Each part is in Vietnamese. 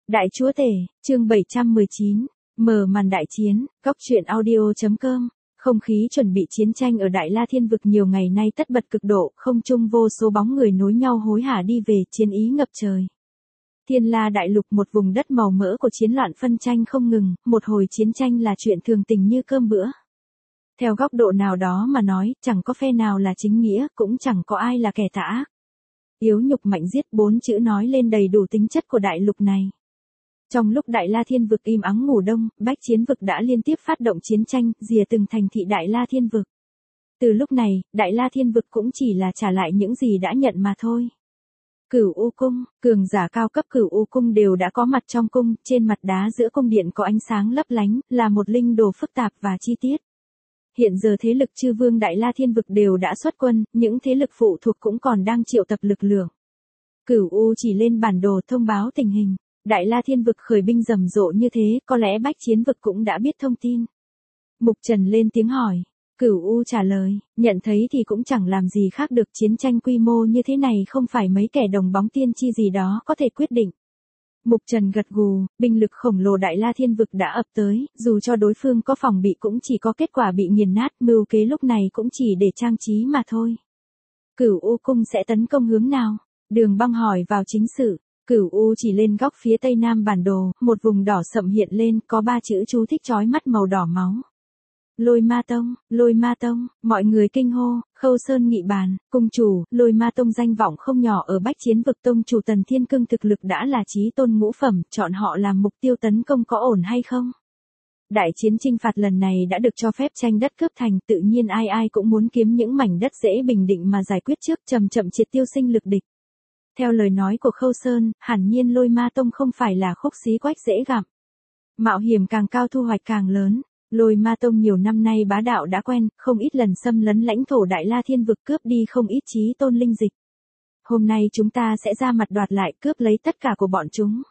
Đại chúa tể, chương 719, mở màn đại chiến, góc truyện audio.com. Không khí chuẩn bị chiến tranh ở Đại La Thiên Vực nhiều ngày nay tất bật cực độ, không trung vô số bóng người nối nhau hối hả đi về, chiến ý ngập trời. Thiên La Đại Lục, một vùng đất màu mỡ của chiến loạn phân tranh không ngừng, một hồi chiến tranh là chuyện thường tình như cơm bữa. Theo góc độ nào đó mà nói, chẳng có phe nào là chính nghĩa, cũng chẳng có ai là kẻ tà ác. Yếu nhục mạnh giết, bốn chữ nói lên đầy đủ tính chất của đại lục này. Trong lúc Đại La Thiên Vực im ắng ngủ đông, Bách Chiến Vực đã liên tiếp phát động chiến tranh, rìa từng thành thị Đại La Thiên Vực. Từ lúc này, Đại La Thiên Vực cũng chỉ là trả lại những gì đã nhận mà thôi. Cửu U Cung, cường giả cao cấp Cửu U Cung đều đã có mặt trong cung, trên mặt đá giữa cung điện có ánh sáng lấp lánh, là một linh đồ phức tạp và chi tiết. Hiện giờ thế lực chư vương Đại La Thiên Vực đều đã xuất quân, những thế lực phụ thuộc cũng còn đang triệu tập lực lượng. Cửu U chỉ lên bản đồ thông báo tình hình. Đại La Thiên Vực khởi binh rầm rộ như thế, có lẽ Bách Chiến Vực cũng đã biết thông tin. Mục Trần lên tiếng hỏi. Cửu U trả lời, nhận thấy thì cũng chẳng làm gì khác được, chiến tranh quy mô như thế này không phải mấy kẻ đồng bóng tiên tri gì đó có thể quyết định. Mục Trần gật gù, binh lực khổng lồ Đại La Thiên Vực đã ập tới, dù cho đối phương có phòng bị cũng chỉ có kết quả bị nghiền nát, mưu kế lúc này cũng chỉ để trang trí mà thôi. Cửu U Cung sẽ tấn công hướng nào? Đường Băng hỏi vào chính sự. Cửu U chỉ lên góc phía tây nam bản đồ, một vùng đỏ sậm hiện lên, có 3 chữ chú thích chói mắt màu đỏ máu. Lôi Ma Tông, mọi người kinh hô. Khâu Sơn nghị bàn, cung chủ, Lôi Ma Tông danh vọng không nhỏ ở Bách Chiến Vực, tông chủ Tần Thiên Cương thực lực đã là chí tôn ngũ phẩm, chọn họ làm mục tiêu tấn công có ổn hay không? Đại chiến chinh phạt lần này đã được cho phép tranh đất cướp thành, tự nhiên ai cũng muốn kiếm những mảnh đất dễ bình định mà giải quyết trước, chậm triệt tiêu sinh lực địch. Theo lời nói của Khâu Sơn, hẳn nhiên Lôi Ma Tông không phải là khúc xí quách dễ gặm. Mạo hiểm càng cao thu hoạch càng lớn. Lôi Ma Tông nhiều năm nay bá đạo đã quen, không ít lần xâm lấn lãnh thổ Đại La Thiên Vực, cướp đi không ít chí tôn linh dịch. Hôm nay chúng ta sẽ ra mặt đoạt lại, cướp lấy tất cả của bọn chúng.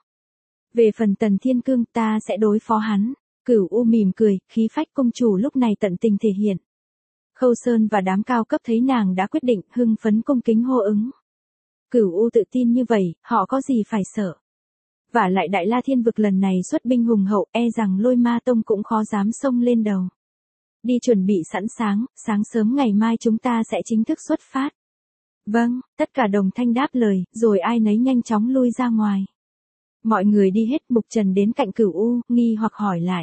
Về phần Tần Thiên Cương, ta sẽ đối phó hắn. Cửu U mỉm cười, khí phách cung chủ lúc này tận tình thể hiện. Khâu Sơn và đám cao cấp thấy nàng đã quyết định, hưng phấn cung kính hô ứng. Cửu U tự tin như vậy, họ có gì phải sợ. Vả lại Đại La Thiên Vực lần này xuất binh hùng hậu, e rằng Lôi Ma Tông cũng khó dám xông lên đầu. Đi chuẩn bị sẵn sàng, sáng sớm ngày mai chúng ta sẽ chính thức xuất phát. Vâng, tất cả đồng thanh đáp lời, rồi ai nấy nhanh chóng lui ra ngoài. Mọi người đi hết, Mục Trần đến cạnh Cửu U, nghi hoặc hỏi lại.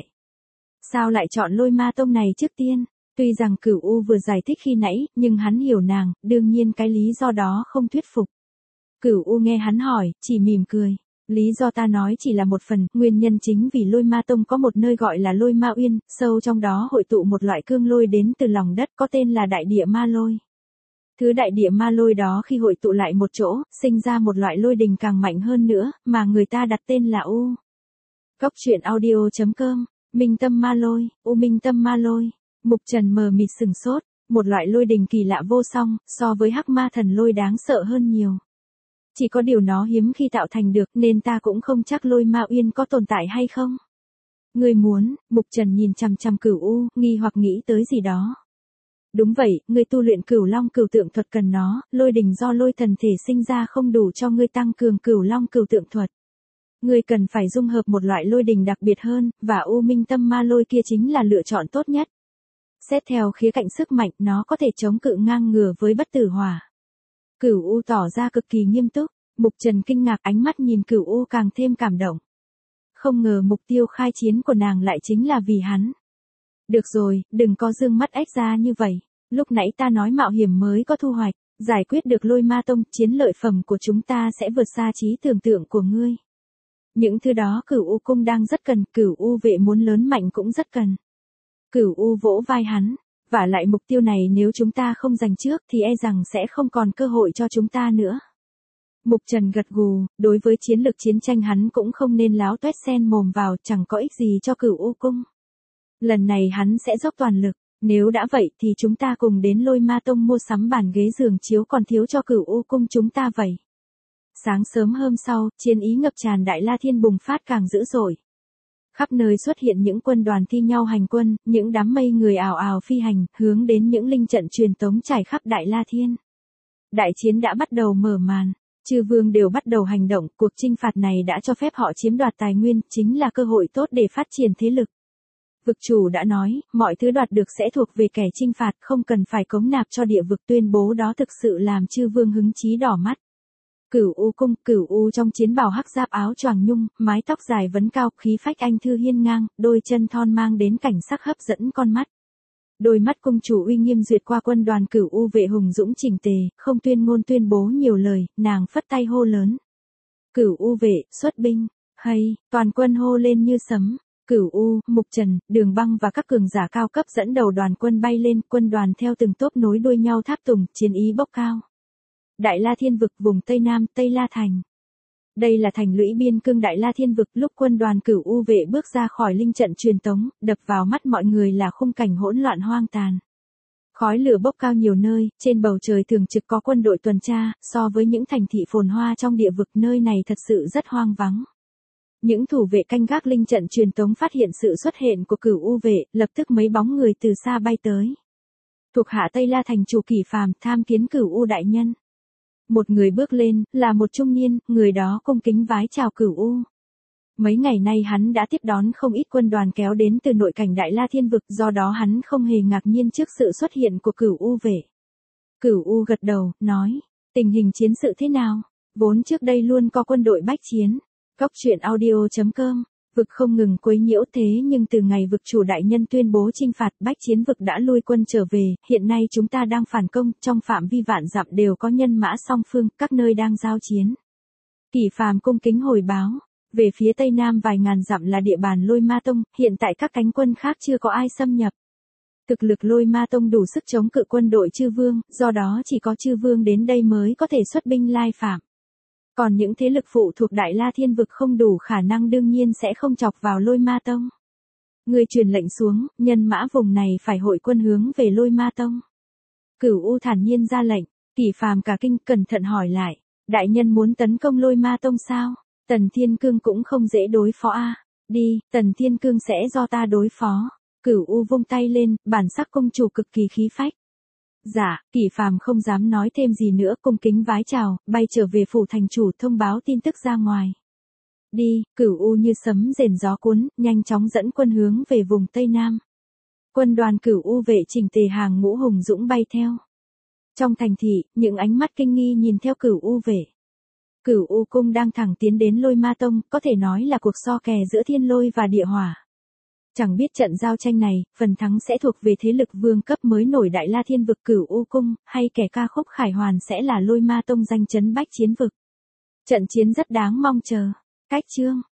Sao lại chọn Lôi Ma Tông này trước tiên? Tuy rằng Cửu U vừa giải thích khi nãy, nhưng hắn hiểu nàng, đương nhiên cái lý do đó không thuyết phục. Cửu U nghe hắn hỏi, chỉ mỉm cười. Lý do ta nói chỉ là một phần, nguyên nhân chính vì Lôi Ma Tông có một nơi gọi là Lôi Ma Uyên, sâu trong đó hội tụ một loại cương lôi đến từ lòng đất có tên là Đại Địa Ma Lôi. Thứ Đại Địa Ma Lôi đó khi hội tụ lại một chỗ, sinh ra một loại lôi đình càng mạnh hơn nữa, mà người ta đặt tên là U. Góc truyện audio.com, Minh Tâm Ma Lôi, U Minh Tâm Ma Lôi. Mục Trần mờ mịt sừng sốt, một loại lôi đình kỳ lạ vô song, so với Hắc Ma Thần Lôi đáng sợ hơn nhiều. Chỉ có điều nó hiếm khi tạo thành được nên ta cũng không chắc Lôi Ma Uyên có tồn tại hay không. Ngươi muốn, Mục Trần nhìn chằm chằm Cửu U, nghi hoặc nghĩ tới gì đó. Đúng vậy, ngươi tu luyện Cửu Long Cửu Tượng Thuật cần nó, lôi đình do lôi thần thể sinh ra không đủ cho ngươi tăng cường Cửu Long Cửu Tượng Thuật. Ngươi cần phải dung hợp một loại lôi đình đặc biệt hơn, và U Minh Tâm Ma Lôi kia chính là lựa chọn tốt nhất. Xét theo khía cạnh sức mạnh, nó có thể chống cự ngang ngửa với bất tử hỏa. Cửu U tỏ ra cực kỳ nghiêm túc, Mục Trần kinh ngạc, ánh mắt nhìn Cửu U càng thêm cảm động. Không ngờ mục tiêu khai chiến của nàng lại chính là vì hắn. Được rồi, đừng có dương mắt ếch ra như vậy, lúc nãy ta nói mạo hiểm mới có thu hoạch, giải quyết được Lôi Ma Tông, chiến lợi phẩm của chúng ta sẽ vượt xa trí tưởng tượng của ngươi. Những thứ đó Cửu U Cung đang rất cần, Cửu U vệ muốn lớn mạnh cũng rất cần. Cửu U vỗ vai hắn. Vả lại mục tiêu này nếu chúng ta không giành trước thì e rằng sẽ không còn cơ hội cho chúng ta nữa. Mục Trần gật gù, đối với chiến lược chiến tranh hắn cũng không nên láo toét xen mồm vào, chẳng có ích gì cho Cửu U Cung. Lần này hắn sẽ dốc toàn lực, nếu đã vậy thì chúng ta cùng đến Lôi Ma Tông mua sắm bàn ghế giường chiếu còn thiếu cho Cửu U Cung chúng ta vậy. Sáng sớm hôm sau, chiến ý ngập tràn Đại La Thiên bùng phát càng dữ dội. Khắp nơi xuất hiện những quân đoàn thi nhau hành quân, những đám mây người ào ào phi hành, hướng đến những linh trận truyền tống trải khắp Đại La Thiên. Đại chiến đã bắt đầu mở màn. Chư vương đều bắt đầu hành động, cuộc chinh phạt này đã cho phép họ chiếm đoạt tài nguyên, chính là cơ hội tốt để phát triển thế lực. Vực chủ đã nói, mọi thứ đoạt được sẽ thuộc về kẻ chinh phạt, không cần phải cống nạp cho địa vực. Tuyên bố đó thực sự làm chư vương hứng chí đỏ mắt. Cửu U cung, Cửu U trong chiến bào hắc giáp áo choàng nhung, mái tóc dài vấn cao, khí phách anh thư hiên ngang, đôi chân thon mang đến cảnh sắc hấp dẫn con mắt. Đôi mắt cung chủ uy nghiêm duyệt qua quân đoàn Cửu U vệ hùng dũng chỉnh tề, không tuyên ngôn tuyên bố nhiều lời, nàng phất tay hô lớn. Cửu U vệ, xuất binh, hay, toàn quân hô lên như sấm. Cửu U, Mục Trần, Đường Băng và các cường giả cao cấp dẫn đầu đoàn quân bay lên, quân đoàn theo từng tốp nối đuôi nhau tháp tùng, chiến ý bốc cao. Đại La Thiên vực vùng Tây Nam, Tây La Thành. Đây là thành lũy biên cương Đại La Thiên vực, lúc quân đoàn Cửu U vệ bước ra khỏi linh trận truyền tống, đập vào mắt mọi người là khung cảnh hỗn loạn hoang tàn. Khói lửa bốc cao nhiều nơi, trên bầu trời thường trực có quân đội tuần tra, so với những thành thị phồn hoa trong địa vực nơi này thật sự rất hoang vắng. Những thủ vệ canh gác linh trận truyền tống phát hiện sự xuất hiện của Cửu U vệ, lập tức mấy bóng người từ xa bay tới. Thuộc hạ Tây La thành chủ Kỷ Phàm tham kiến Cửu U đại nhân. Một người bước lên, là một trung niên, người đó cung kính vái chào Cửu U. Mấy ngày nay hắn đã tiếp đón không ít quân đoàn kéo đến từ nội cảnh Đại La Thiên vực, do đó hắn không hề ngạc nhiên trước sự xuất hiện của Cửu U vệ. Cửu U gật đầu, nói, tình hình chiến sự thế nào? Vốn trước đây luôn có quân đội bách chiến. Góc truyện audio.com, vực không ngừng quấy nhiễu thế nhưng từ ngày vực chủ đại nhân tuyên bố chinh phạt, bách chiến vực đã lui quân trở về, hiện nay chúng ta đang phản công, trong phạm vi vạn dặm đều có nhân mã song phương, các nơi đang giao chiến. Kỷ Phàm cung kính hồi báo, về phía tây nam vài ngàn dặm là địa bàn Lôi Ma Tông, hiện tại các cánh quân khác chưa có ai xâm nhập. Thực lực Lôi Ma Tông đủ sức chống cự quân đội chư vương, do đó chỉ có chư vương đến đây mới có thể xuất binh lai phạm. Còn những thế lực phụ thuộc Đại La Thiên vực không đủ khả năng đương nhiên sẽ không chọc vào Lôi Ma Tông. Người truyền lệnh xuống, nhân mã vùng này phải hội quân hướng về Lôi Ma Tông. Cửu U thản nhiên ra lệnh, Kỷ Phàm cả kinh cẩn thận hỏi lại, đại nhân muốn tấn công Lôi Ma Tông sao? Tần Thiên Cương cũng không dễ đối phó a. Đi, Tần Thiên Cương sẽ do ta đối phó. Cửu U vung tay lên, bản sắc công chủ cực kỳ khí phách. Dạ, Kỷ Phàm không dám nói thêm gì nữa, cung kính vái chào, bay trở về phủ thành chủ thông báo tin tức ra ngoài. Đi, Cửu U như sấm rền gió cuốn, nhanh chóng dẫn quân hướng về vùng Tây Nam. Quân đoàn Cửu U vệ chỉnh tề hàng ngũ hùng dũng bay theo. Trong thành thị, những ánh mắt kinh nghi nhìn theo Cửu U vệ. Cửu U cung đang thẳng tiến đến Lôi Ma Tông, có thể nói là cuộc so kè giữa thiên lôi và địa hỏa. Chẳng biết trận giao tranh này, phần thắng sẽ thuộc về thế lực vương cấp mới nổi Đại La Thiên vực Cửu U cung, hay kẻ ca khúc khải hoàn sẽ là Lôi Ma Tông danh chấn bách chiến vực. Trận chiến rất đáng mong chờ. Cách chương